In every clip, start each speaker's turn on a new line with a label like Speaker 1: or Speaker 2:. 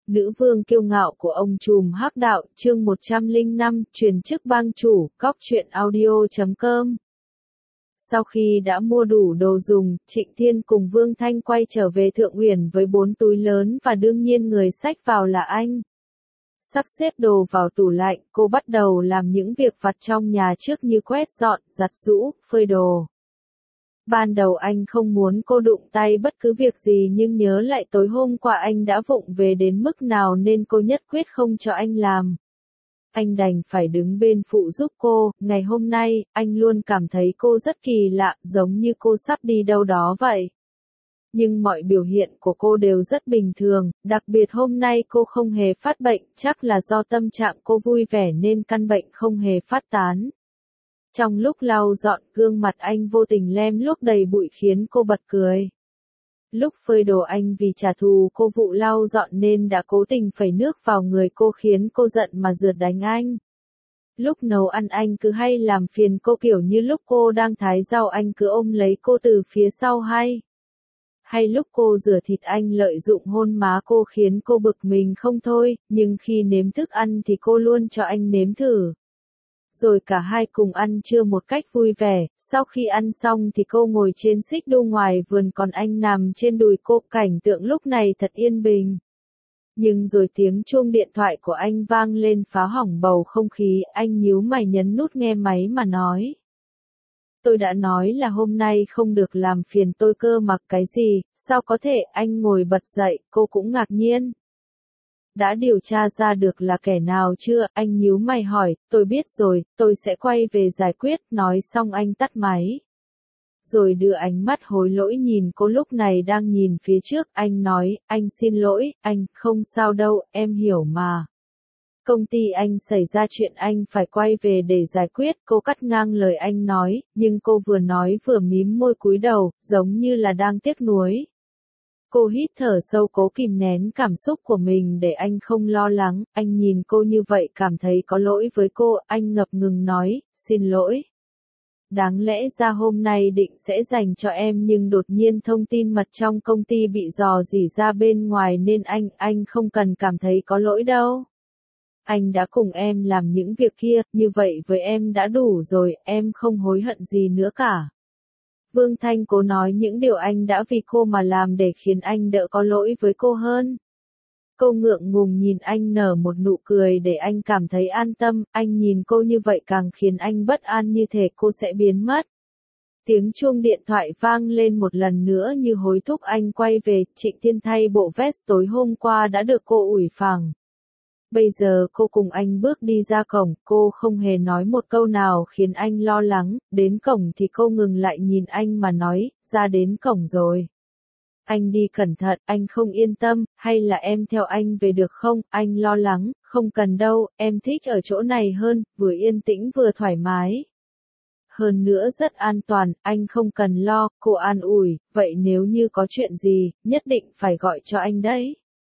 Speaker 1: Nữ vương kiêu ngạo của ông trùm hắc đạo, chương 105, truyền chức bang chủ, cóc truyện audio.com. Sau khi đã mua đủ đồ dùng, Trịnh Thiên cùng Vương Thanh quay trở về Thượng Uyển với 4 túi lớn và đương nhiên người xách vào là anh. Sắp xếp đồ vào tủ lạnh, cô bắt đầu làm những việc vặt trong nhà trước như quét dọn, giặt giũ, phơi đồ. Ban đầu anh không muốn cô đụng tay bất cứ việc gì nhưng nhớ lại tối hôm qua anh đã vụng về đến mức nào nên cô nhất quyết không cho anh làm. Anh đành phải đứng bên phụ giúp cô, ngày hôm nay, anh luôn cảm thấy cô rất kỳ lạ, giống như cô sắp đi đâu đó vậy. Nhưng mọi biểu hiện của cô đều rất bình thường, đặc biệt hôm nay cô không hề phát bệnh, chắc là do tâm trạng cô vui vẻ nên căn bệnh không hề phát tán. Trong lúc lau dọn, gương mặt anh vô tình lem luốc đầy bụi khiến cô bật cười. Lúc phơi đồ anh vì trả thù cô vụ lau dọn nên đã cố tình phẩy nước vào người cô khiến cô giận mà rượt đánh anh. Lúc nấu ăn anh cứ hay làm phiền cô kiểu như lúc cô đang thái rau anh cứ ôm lấy cô từ phía sau hay lúc cô rửa thịt anh lợi dụng hôn má cô khiến cô bực mình không thôi, nhưng khi nếm thức ăn thì cô luôn cho anh nếm thử. Rồi cả hai cùng ăn trưa một cách vui vẻ, sau khi ăn xong thì cô ngồi trên xích đu ngoài vườn còn anh nằm trên đùi cô, cảnh tượng lúc này thật yên bình. Nhưng rồi tiếng chuông điện thoại của anh vang lên phá hỏng bầu không khí, anh nhíu mày nhấn nút nghe máy mà nói. Tôi đã nói là hôm nay không được làm phiền tôi cơ mà cái gì, sao có thể, anh ngồi bật dậy, cô cũng ngạc nhiên. Đã điều tra ra được là kẻ nào chưa, anh nhíu mày hỏi, tôi biết rồi, tôi sẽ quay về giải quyết, nói xong anh tắt máy. Rồi đưa ánh mắt hối lỗi nhìn cô lúc này đang nhìn phía trước, anh nói, anh xin lỗi, anh, không sao đâu, em hiểu mà. Công ty anh xảy ra chuyện anh phải quay về để giải quyết, cô cắt ngang lời anh nói, nhưng cô vừa nói vừa mím môi cúi đầu, giống như là đang tiếc nuối. Cô hít thở sâu cố kìm nén cảm xúc của mình để anh không lo lắng, anh nhìn cô như vậy cảm thấy có lỗi với cô, anh ngập ngừng nói, xin lỗi. Đáng lẽ ra hôm nay định sẽ dành cho em nhưng đột nhiên thông tin mật trong công ty bị rò rỉ ra bên ngoài nên anh không cần cảm thấy có lỗi đâu. Anh đã cùng em làm những việc kia, như vậy với em đã đủ rồi, em không hối hận gì nữa cả. Vương Thanh cố nói những điều anh đã vì cô mà làm để khiến anh đỡ có lỗi với cô hơn. Cô ngượng ngùng nhìn anh nở một nụ cười để anh cảm thấy an tâm, anh nhìn cô như vậy càng khiến anh bất an như thể cô sẽ biến mất. Tiếng chuông điện thoại vang lên một lần nữa như hối thúc anh quay về, Trịnh Thiên thay bộ vest tối hôm qua đã được cô ủi phẳng. Bây giờ cô cùng anh bước đi ra cổng, cô không hề nói một câu nào khiến anh lo lắng, đến cổng thì cô ngừng lại nhìn anh mà nói, ra đến cổng rồi. Anh đi cẩn thận, anh không yên tâm, hay là em theo anh về được không, anh lo lắng, không cần đâu, em thích ở chỗ này hơn, vừa yên tĩnh vừa thoải mái. Hơn nữa rất an toàn, anh không cần lo, cô an ủi, vậy nếu như có chuyện gì, nhất định phải gọi cho anh đấy.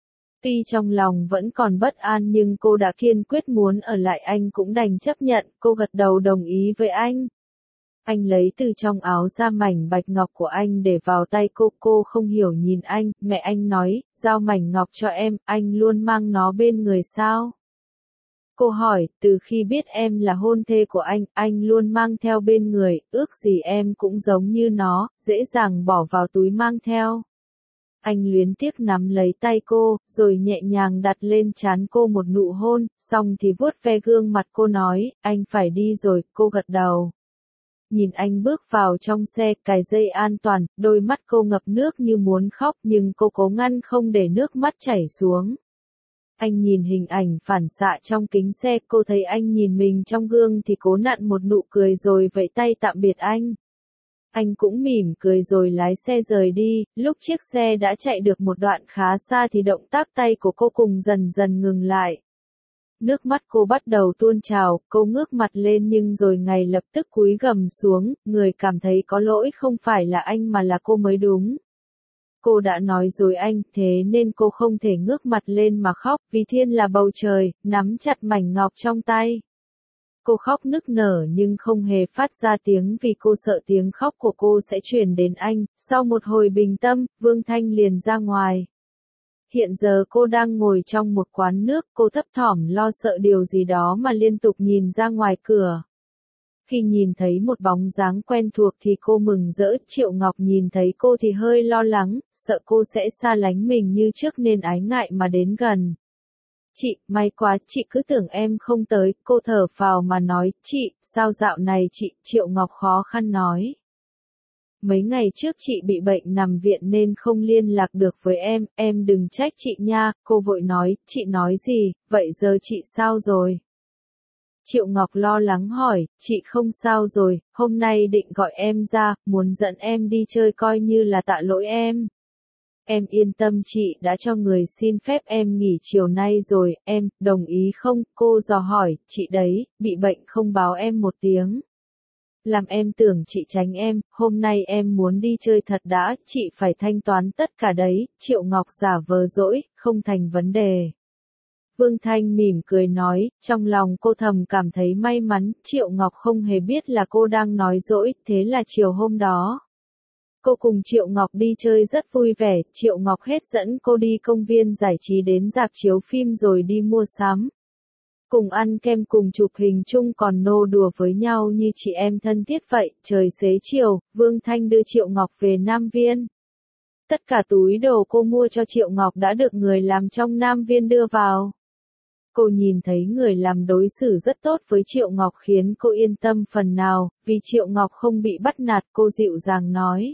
Speaker 1: Tuy trong lòng vẫn còn bất an nhưng cô đã kiên quyết muốn ở lại anh cũng đành chấp nhận, cô gật đầu đồng ý với anh. Anh lấy từ trong áo ra mảnh bạch ngọc của anh để vào tay cô không hiểu nhìn anh, mẹ anh nói, giao mảnh ngọc cho em, anh luôn mang nó bên người sao? Cô hỏi, từ khi biết em là hôn thê của anh luôn mang theo bên người, ước gì em cũng giống như nó, dễ dàng bỏ vào túi mang theo. Anh luyến tiếc nắm lấy tay cô, rồi nhẹ nhàng đặt lên trán cô một nụ hôn, xong thì vuốt ve gương mặt cô nói, anh phải đi rồi, cô gật đầu. Nhìn anh bước vào trong xe, cài dây an toàn, đôi mắt cô ngập nước như muốn khóc nhưng cô cố ngăn không để nước mắt chảy xuống. Anh nhìn hình ảnh phản xạ trong kính xe, cô thấy anh nhìn mình trong gương thì cố nặn một nụ cười rồi vẫy tay tạm biệt anh. Anh cũng mỉm cười rồi lái xe rời đi, lúc chiếc xe đã chạy được một đoạn khá xa thì động tác tay của cô cùng dần dần ngừng lại. Nước mắt cô bắt đầu tuôn trào, cô ngước mặt lên nhưng rồi ngay lập tức cúi gằm xuống, người cảm thấy có lỗi không phải là anh mà là cô mới đúng. Cô đã nói dối anh, thế nên cô không thể ngước mặt lên mà khóc, vì thiên là bầu trời, nắm chặt mảnh ngọc trong tay. Cô khóc nức nở nhưng không hề phát ra tiếng vì cô sợ tiếng khóc của cô sẽ truyền đến anh. Sau một hồi bình tâm, Vương Thanh liền ra ngoài. hiện giờ cô đang ngồi trong một quán nước, cô thấp thỏm lo sợ điều gì đó mà liên tục nhìn ra ngoài cửa. Khi nhìn thấy một bóng dáng quen thuộc thì cô mừng rỡ, Triệu Ngọc nhìn thấy cô thì hơi lo lắng, sợ cô sẽ xa lánh mình như trước nên ái ngại mà đến gần. Chị, may quá, chị cứ tưởng em không tới, cô thở phào mà nói, chị, sao dạo này chị, Triệu Ngọc khó khăn nói. Mấy ngày trước chị bị bệnh nằm viện nên không liên lạc được với em đừng trách chị nha, cô vội nói, chị nói gì, vậy giờ chị sao rồi? Triệu Ngọc lo lắng hỏi, chị không sao rồi, hôm nay định gọi em ra, muốn dẫn em đi chơi coi như là tạ lỗi em. Em yên tâm chị đã cho người xin phép em nghỉ chiều nay rồi, em, đồng ý không? Cô dò hỏi, chị đấy, bị bệnh không báo em một tiếng. Làm em tưởng chị tránh em, hôm nay em muốn đi chơi thật đã, chị phải thanh toán tất cả đấy, Triệu Ngọc giả vờ dỗi, không thành vấn đề. Vương Thanh mỉm cười nói, trong lòng cô thầm cảm thấy may mắn, Triệu Ngọc không hề biết là cô đang nói dỗi, thế là chiều hôm đó. Cô cùng Triệu Ngọc đi chơi rất vui vẻ, Triệu Ngọc hết dẫn cô đi công viên giải trí đến rạp chiếu phim rồi đi mua sắm. Cùng ăn kem cùng chụp hình chung còn nô đùa với nhau như chị em thân thiết vậy, trời xế chiều, Vương Thanh đưa Triệu Ngọc về Nam Viên. Tất cả túi đồ cô mua cho Triệu Ngọc đã được người làm trong Nam Viên đưa vào. Cô nhìn thấy người làm đối xử rất tốt với Triệu Ngọc khiến cô yên tâm phần nào, vì Triệu Ngọc không bị bắt nạt, cô dịu dàng nói.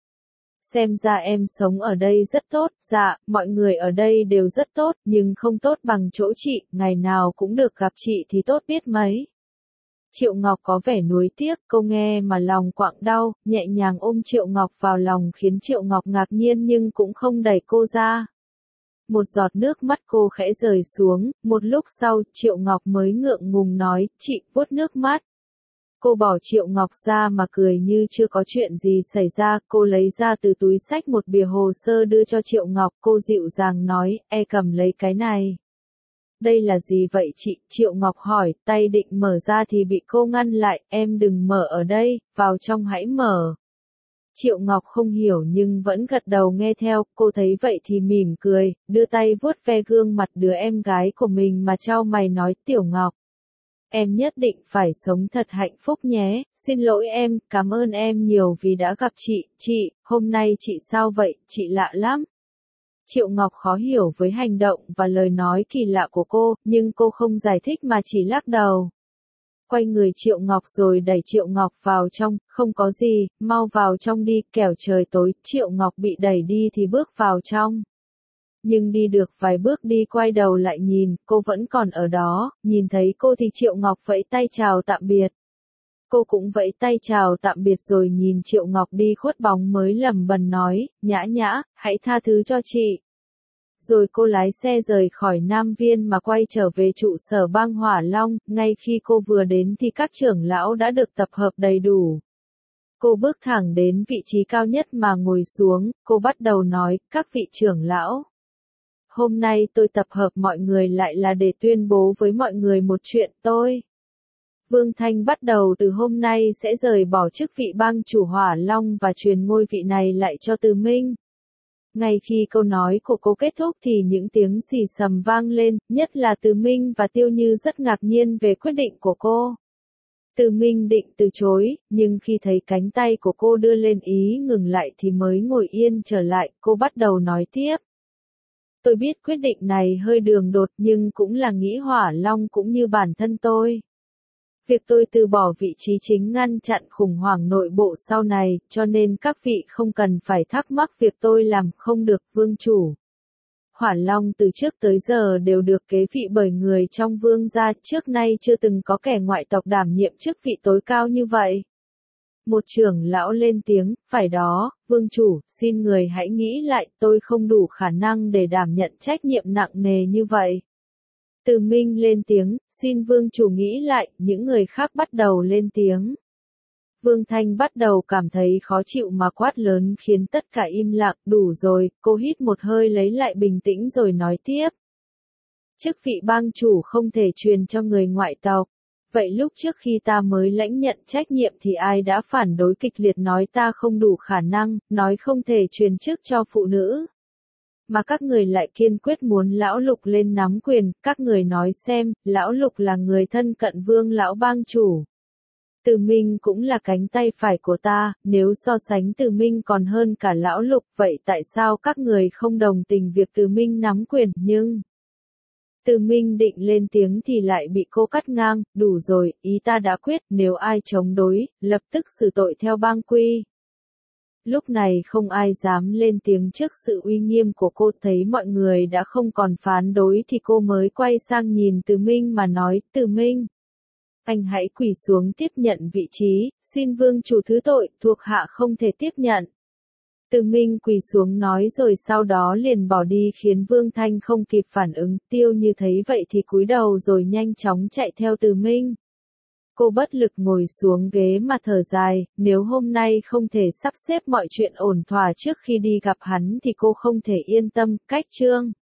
Speaker 1: Xem ra em sống ở đây rất tốt, dạ, mọi người ở đây đều rất tốt, nhưng không tốt bằng chỗ chị, ngày nào cũng được gặp chị thì tốt biết mấy. Triệu Ngọc có vẻ nuối tiếc, cô nghe mà lòng quặn đau, nhẹ nhàng ôm Triệu Ngọc vào lòng khiến Triệu Ngọc ngạc nhiên nhưng cũng không đẩy cô ra. Một giọt nước mắt cô khẽ rơi xuống, một lúc sau, Triệu Ngọc mới ngượng ngùng nói, chị, vuốt nước mắt. Cô bỏ Triệu Ngọc ra mà cười như chưa có chuyện gì xảy ra, cô lấy ra từ túi xách một bìa hồ sơ đưa cho Triệu Ngọc, cô dịu dàng nói, cầm lấy cái này. Đây là gì vậy chị? Triệu Ngọc hỏi, tay định mở ra thì bị cô ngăn lại, em đừng mở ở đây, vào trong hãy mở. Triệu Ngọc không hiểu nhưng vẫn gật đầu nghe theo, cô thấy vậy thì mỉm cười, đưa tay vuốt ve gương mặt đứa em gái của mình mà chau mày nói, Tiểu Ngọc. Em nhất định phải sống thật hạnh phúc nhé, xin lỗi em, cảm ơn em nhiều vì đã gặp chị, hôm nay chị sao vậy, chị lạ lắm. Triệu Ngọc khó hiểu với hành động và lời nói kỳ lạ của cô, nhưng cô không giải thích mà chỉ lắc đầu. Quay người Triệu Ngọc rồi đẩy Triệu Ngọc vào trong, không có gì, mau vào trong đi, kẻo trời tối, Triệu Ngọc bị đẩy đi thì bước vào trong. Nhưng đi được vài bước đi quay đầu lại nhìn, cô vẫn còn ở đó, nhìn thấy cô thì Triệu Ngọc vẫy tay chào tạm biệt. Cô cũng vẫy tay chào tạm biệt rồi nhìn Triệu Ngọc đi khuất bóng mới lẩm bẩm nói, Nhã Nhã, hãy tha thứ cho chị. Rồi cô lái xe rời khỏi Nam Viên mà quay trở về trụ sở bang Hỏa Long, ngay khi cô vừa đến thì các trưởng lão đã được tập hợp đầy đủ. Cô bước thẳng đến vị trí cao nhất mà ngồi xuống, cô bắt đầu nói, các vị trưởng lão. Hôm nay tôi tập hợp mọi người lại là để tuyên bố với mọi người một chuyện tôi. Vương Thanh bắt đầu từ hôm nay sẽ rời bỏ chức vị bang chủ Hỏa Long và truyền ngôi vị này lại cho Từ Minh. Ngay khi câu nói của cô kết thúc thì những tiếng xì xầm vang lên, nhất là Từ Minh và Tiêu Như rất ngạc nhiên về quyết định của cô. Từ Minh định từ chối, nhưng khi thấy cánh tay của cô đưa lên ý ngừng lại thì mới ngồi yên trở lại, cô bắt đầu nói tiếp. Tôi biết quyết định này hơi đường đột nhưng cũng là nghĩ Hỏa Long cũng như bản thân tôi. Việc tôi từ bỏ vị trí chính ngăn chặn khủng hoảng nội bộ sau này, cho nên các vị không cần phải thắc mắc việc tôi làm không được, vương chủ. Hỏa Long từ trước tới giờ đều được kế vị bởi người trong vương gia, trước nay chưa từng có kẻ ngoại tộc đảm nhiệm chức vị tối cao như vậy. Một trưởng lão lên tiếng, phải đó, vương chủ, xin người hãy nghĩ lại, tôi không đủ khả năng để đảm nhận trách nhiệm nặng nề như vậy. Từ Minh lên tiếng, xin vương chủ nghĩ lại, những người khác bắt đầu lên tiếng. Vương Thanh bắt đầu cảm thấy khó chịu mà quát lớn khiến tất cả im lặng, đủ rồi, cô hít một hơi lấy lại bình tĩnh rồi nói tiếp. Chức vị bang chủ không thể truyền cho người ngoại tộc. Vậy lúc trước khi ta mới lãnh nhận trách nhiệm thì ai đã phản đối kịch liệt nói ta không đủ khả năng, nói không thể truyền chức cho phụ nữ. Mà các người lại kiên quyết muốn lão Lục lên nắm quyền, các người nói xem, lão Lục là người thân cận Vương lão bang chủ. Từ Minh cũng là cánh tay phải của ta, nếu so sánh Từ Minh còn hơn cả lão Lục, vậy tại sao các người không đồng tình việc Từ Minh nắm quyền, nhưng... Từ Minh định lên tiếng thì lại bị cô cắt ngang, đủ rồi, ý ta đã quyết, nếu ai chống đối, lập tức xử tội theo bang quy. Lúc này không ai dám lên tiếng trước sự uy nghiêm của cô, thấy mọi người đã không còn phản đối thì cô mới quay sang nhìn Từ Minh mà nói, Từ Minh. Anh hãy quỳ xuống tiếp nhận vị trí, xin vương chủ thứ tội, thuộc hạ không thể tiếp nhận. Từ Minh quỳ xuống nói rồi sau đó liền bỏ đi khiến Vương Thanh không kịp phản ứng, Tiêu Như thấy vậy thì cúi đầu rồi nhanh chóng chạy theo Từ Minh. Cô bất lực ngồi xuống ghế mà thở dài, nếu hôm nay không thể sắp xếp mọi chuyện ổn thỏa trước khi đi gặp hắn thì cô không thể yên tâm, cách chương.